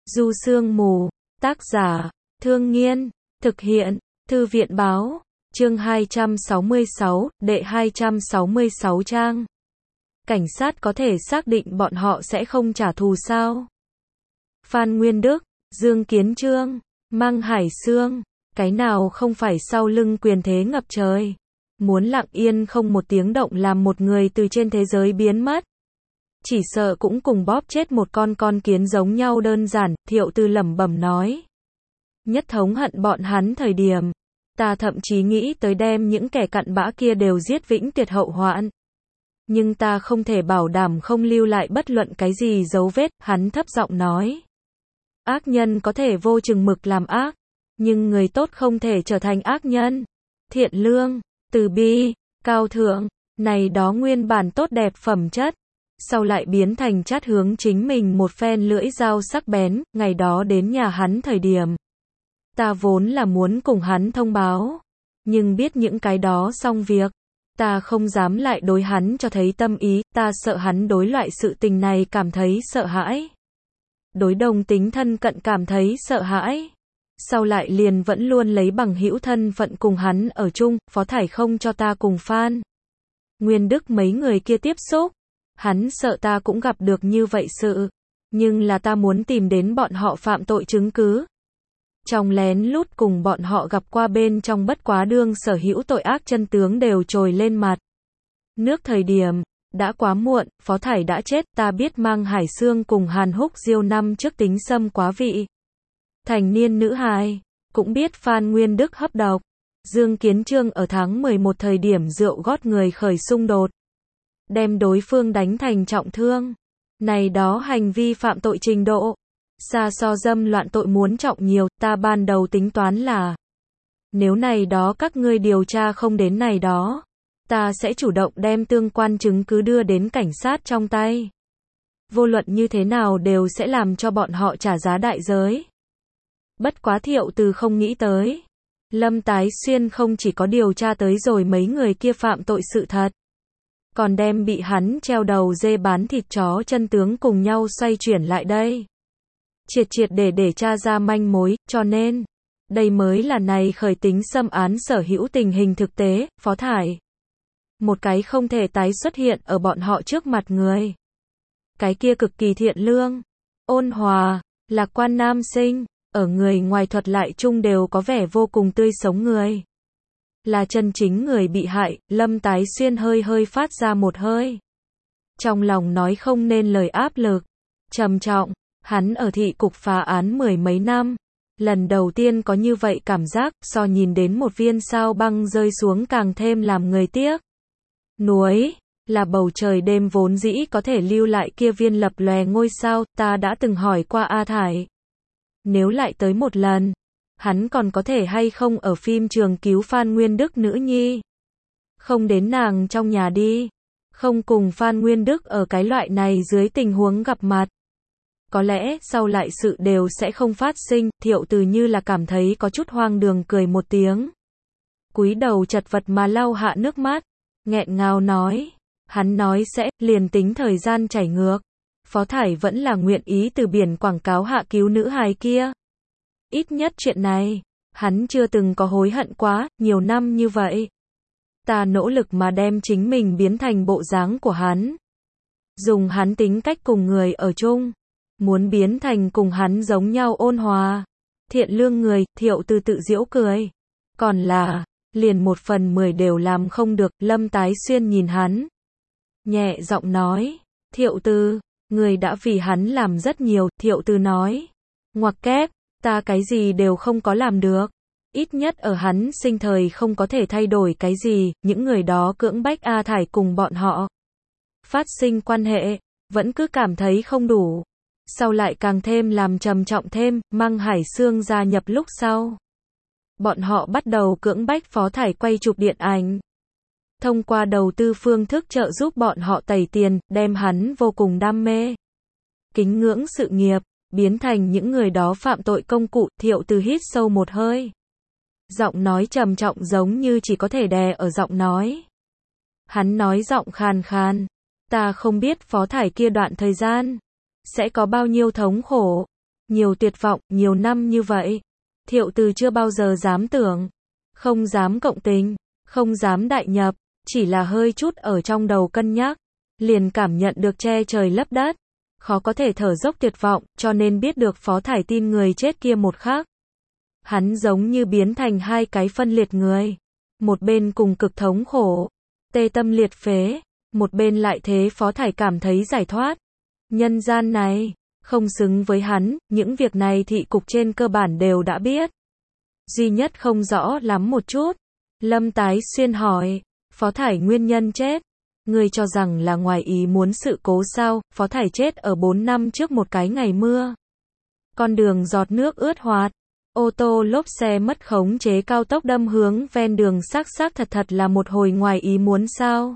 Du Sương Mù, tác giả, Thương Nghiên, thực hiện, Thư viện Báo, chương 266, đệ 266 trang. Cảnh sát có thể xác định bọn họ sẽ không trả thù sao? Phan Nguyên Đức, Dương Kiến Trương, Măng Hải Sương, cái nào không phải sau lưng quyền thế ngập trời, muốn lặng yên không một tiếng động làm một người từ trên thế giới biến mất. Chỉ sợ cũng cùng bóp chết một con kiến giống nhau đơn giản, Thiệu Tư lẩm bẩm nói. Nhất thống hận bọn hắn thời điểm, ta thậm chí nghĩ tới đem những kẻ cặn bã kia đều giết vĩnh tuyệt hậu hoạn. Nhưng ta không thể bảo đảm không lưu lại bất luận cái gì dấu vết, hắn thấp giọng nói. Ác nhân có thể vô chừng mực làm ác, nhưng người tốt không thể trở thành ác nhân. Thiện lương, từ bi, cao thượng, này đó nguyên bản tốt đẹp phẩm chất, sau lại biến thành chát hướng chính mình một phen lưỡi dao sắc bén, ngày đó đến nhà hắn thời điểm. Ta vốn là muốn cùng hắn thông báo, nhưng biết những cái đó xong việc, ta không dám lại đối hắn cho thấy tâm ý, ta sợ hắn đối loại sự tình này cảm thấy sợ hãi. Đối đồng tính thân cận cảm thấy sợ hãi. Sau lại liền vẫn luôn lấy bằng hữu thân phận cùng hắn ở chung, Phó Thải không cho ta cùng Phan Nguyên Đức mấy người kia tiếp xúc. Hắn sợ ta cũng gặp được như vậy sự, nhưng là ta muốn tìm đến bọn họ phạm tội chứng cứ. Trong lén lút cùng bọn họ gặp qua bên trong bất quá đương sở hữu tội ác chân tướng đều trồi lên mặt. Nước thời điểm, đã quá muộn, Phó Thải đã chết, ta biết Măng Hải Sương cùng Hàn Húc Diêu năm trước tính xâm quá vị. Thành niên nữ hài, cũng biết Phan Nguyên Đức hấp độc. Dương Kiến Trương ở tháng 11 thời điểm rượu gót người khởi xung đột, đem đối phương đánh thành trọng thương. Này đó hành vi phạm tội trình độ, xa so dâm loạn tội muốn trọng nhiều, ta ban đầu tính toán là, nếu này đó các ngươi điều tra không đến này đó, ta sẽ chủ động đem tương quan chứng cứ đưa đến cảnh sát trong tay. Vô luận như thế nào đều sẽ làm cho bọn họ trả giá đại giới. Bất quá Thiệu Từ không nghĩ tới, Lâm Tái Xuyên không chỉ có điều tra tới rồi mấy người kia phạm tội sự thật, còn đem bị hắn treo đầu dê bán thịt chó chân tướng cùng nhau xoay chuyển lại đây. Triệt để tra ra manh mối, cho nên, đây mới là này khởi tính xâm án sở hữu tình hình thực tế, Phó Thải. Một cái không thể tái xuất hiện ở bọn họ trước mặt người. Cái kia cực kỳ thiện lương, ôn hòa, lạc quan nam sinh, ở người ngoài thuật lại chung đều có vẻ vô cùng tươi sống người. Là chân chính người bị hại, Lâm Tái Xuyên hơi phát ra một hơi. Trong lòng nói không nên lời áp lực, trầm trọng, hắn ở thị cục phá án mười mấy năm. Lần đầu tiên có như vậy cảm giác, so nhìn đến một viên sao băng rơi xuống càng thêm làm người tiếc. Nuối, là bầu trời đêm vốn dĩ có thể lưu lại kia viên lập lòe ngôi sao, ta đã từng hỏi qua A Thải. Nếu lại tới một lần, hắn còn có thể hay không ở phim trường cứu Phan Nguyên Đức nữ nhi. Không đến nàng trong nhà đi. Không cùng Phan Nguyên Đức ở cái loại này dưới tình huống gặp mặt. Có lẽ sau lại sự đều sẽ không phát sinh, Thiệu Từ như là cảm thấy có chút hoang đường cười một tiếng. Cúi đầu chật vật mà lau hạ nước mắt, nghẹn ngào nói. Hắn nói sẽ, liền tính thời gian chảy ngược. Phó Thải vẫn là nguyện ý từ biển quảng cáo hạ cứu nữ hài kia. Ít nhất chuyện này, hắn chưa từng có hối hận quá, nhiều năm như vậy. Ta nỗ lực mà đem chính mình biến thành bộ dáng của hắn. Dùng hắn tính cách cùng người ở chung. Muốn biến thành cùng hắn giống nhau ôn hòa. Thiện lương người, Thiệu Từ tự giễu cười. Còn là, liền 1/10 đều làm không được, Lâm Tái Xuyên nhìn hắn. Nhẹ giọng nói, Thiệu Từ, người đã vì hắn làm rất nhiều, Thiệu Từ nói. Ngoặc kép. Ta cái gì đều không có làm được. Ít nhất ở hắn sinh thời không có thể thay đổi cái gì, những người đó cưỡng bách A Thải cùng bọn họ phát sinh quan hệ, vẫn cứ cảm thấy không đủ. Sau lại càng thêm làm trầm trọng thêm, Măng Hải Sương gia nhập lúc sau. Bọn họ bắt đầu cưỡng bách Phó Thải quay chụp điện ảnh. Thông qua đầu tư phương thức trợ giúp bọn họ tẩy tiền, đem hắn vô cùng đam mê, kính ngưỡng sự nghiệp, biến thành những người đó phạm tội công cụ. Thiệu Từ hít sâu một hơi. Giọng nói trầm trọng giống như chỉ có thể đè ở giọng nói. Hắn nói giọng khàn khàn. Ta không biết Phó Thải kia đoạn thời gian sẽ có bao nhiêu thống khổ. Nhiều tuyệt vọng, nhiều năm như vậy. Thiệu Từ chưa bao giờ dám tưởng, không dám cộng tình, không dám đại nhập, chỉ là hơi chút ở trong đầu cân nhắc, liền cảm nhận được che trời lấp đất, khó có thể thở dốc tuyệt vọng, cho nên biết được Phó Thải tin người chết kia một khắc. Hắn giống như biến thành hai cái phân liệt người. Một bên cùng cực thống khổ, tê tâm liệt phế, một bên lại thế Phó Thải cảm thấy giải thoát. Nhân gian này, không xứng với hắn, những việc này thị cục trên cơ bản đều đã biết. Duy nhất không rõ lắm một chút. Lâm Tái Xuyên hỏi, Phó Thải nguyên nhân chết, ngươi cho rằng là ngoài ý muốn sự cố sao? Phó Thải chết ở 4 năm trước một cái ngày mưa. Con đường giọt nước ướt hoạt, ô tô lốp xe mất khống chế cao tốc đâm hướng ven đường, xác thật là một hồi ngoài ý muốn sao?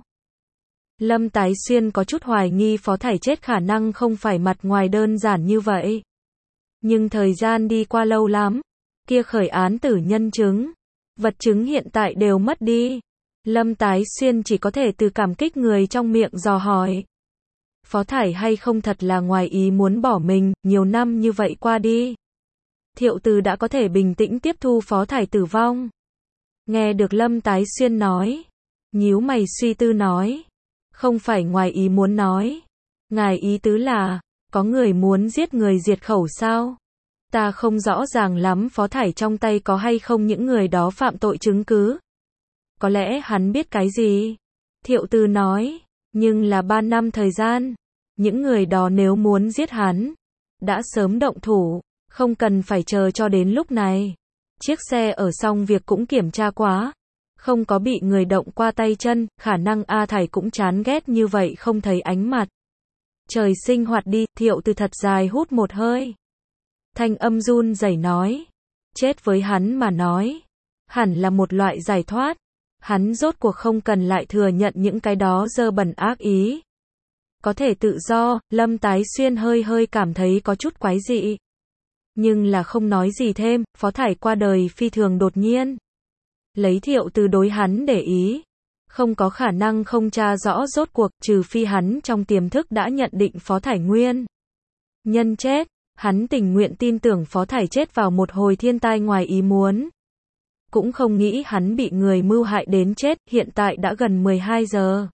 Lâm Tái Xuyên có chút hoài nghi Phó Thải chết khả năng không phải mặt ngoài đơn giản như vậy. Nhưng thời gian đi qua lâu lắm, kia khởi án tử nhân chứng, vật chứng hiện tại đều mất đi. Lâm Tái Xuyên chỉ có thể từ cảm kích người trong miệng dò hỏi. Phó Thải hay không thật là ngoài ý muốn bỏ mình, nhiều năm như vậy qua đi. Thiệu Từ đã có thể bình tĩnh tiếp thu Phó Thải tử vong. Nghe được Lâm Tái Xuyên nói, nhíu mày suy tư nói, không phải ngoài ý muốn nói. Ngài ý tứ là, có người muốn giết người diệt khẩu sao? Ta không rõ ràng lắm Phó Thải trong tay có hay không những người đó phạm tội chứng cứ. Có lẽ hắn biết cái gì? Thiệu Từ nói, nhưng là 3 năm thời gian. Những người đó nếu muốn giết hắn, đã sớm động thủ, không cần phải chờ cho đến lúc này. Chiếc xe ở xong việc cũng kiểm tra quá, không có bị người động qua tay chân, khả năng A Thải cũng chán ghét như vậy không thấy ánh mặt trời sinh hoạt đi. Thiệu Từ thật dài hút một hơi, thanh âm run rẩy nói, chết với hắn mà nói, hẳn là một loại giải thoát. Hắn rốt cuộc không cần lại thừa nhận những cái đó dơ bẩn ác ý. Có thể tự do. Lâm Tái Xuyên hơi cảm thấy có chút quái dị. Nhưng là không nói gì thêm. Phó Thải qua đời phi thường đột nhiên. Lấy Thiệu Từ đối hắn để ý, không có khả năng không tra rõ rốt cuộc, trừ phi hắn trong tiềm thức đã nhận định Phó Thải nguyên nhân chết. Hắn tình nguyện tin tưởng Phó Thải chết vào một hồi thiên tai ngoài ý muốn. Cũng không nghĩ hắn bị người mưu hại đến chết. Hiện tại đã gần 12 giờ.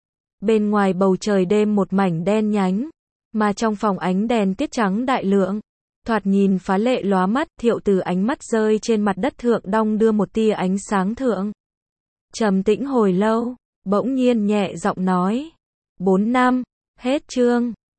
Bên ngoài bầu trời đêm một mảnh đen nhánh, mà trong phòng ánh đèn tiết trắng đại lượng, thoạt nhìn phá lệ lóa mắt. Thiệu Từ ánh mắt rơi trên mặt đất thượng đong đưa một tia ánh sáng thượng. Trầm tĩnh hồi lâu, bỗng nhiên nhẹ giọng nói, 4 năm, hết chương.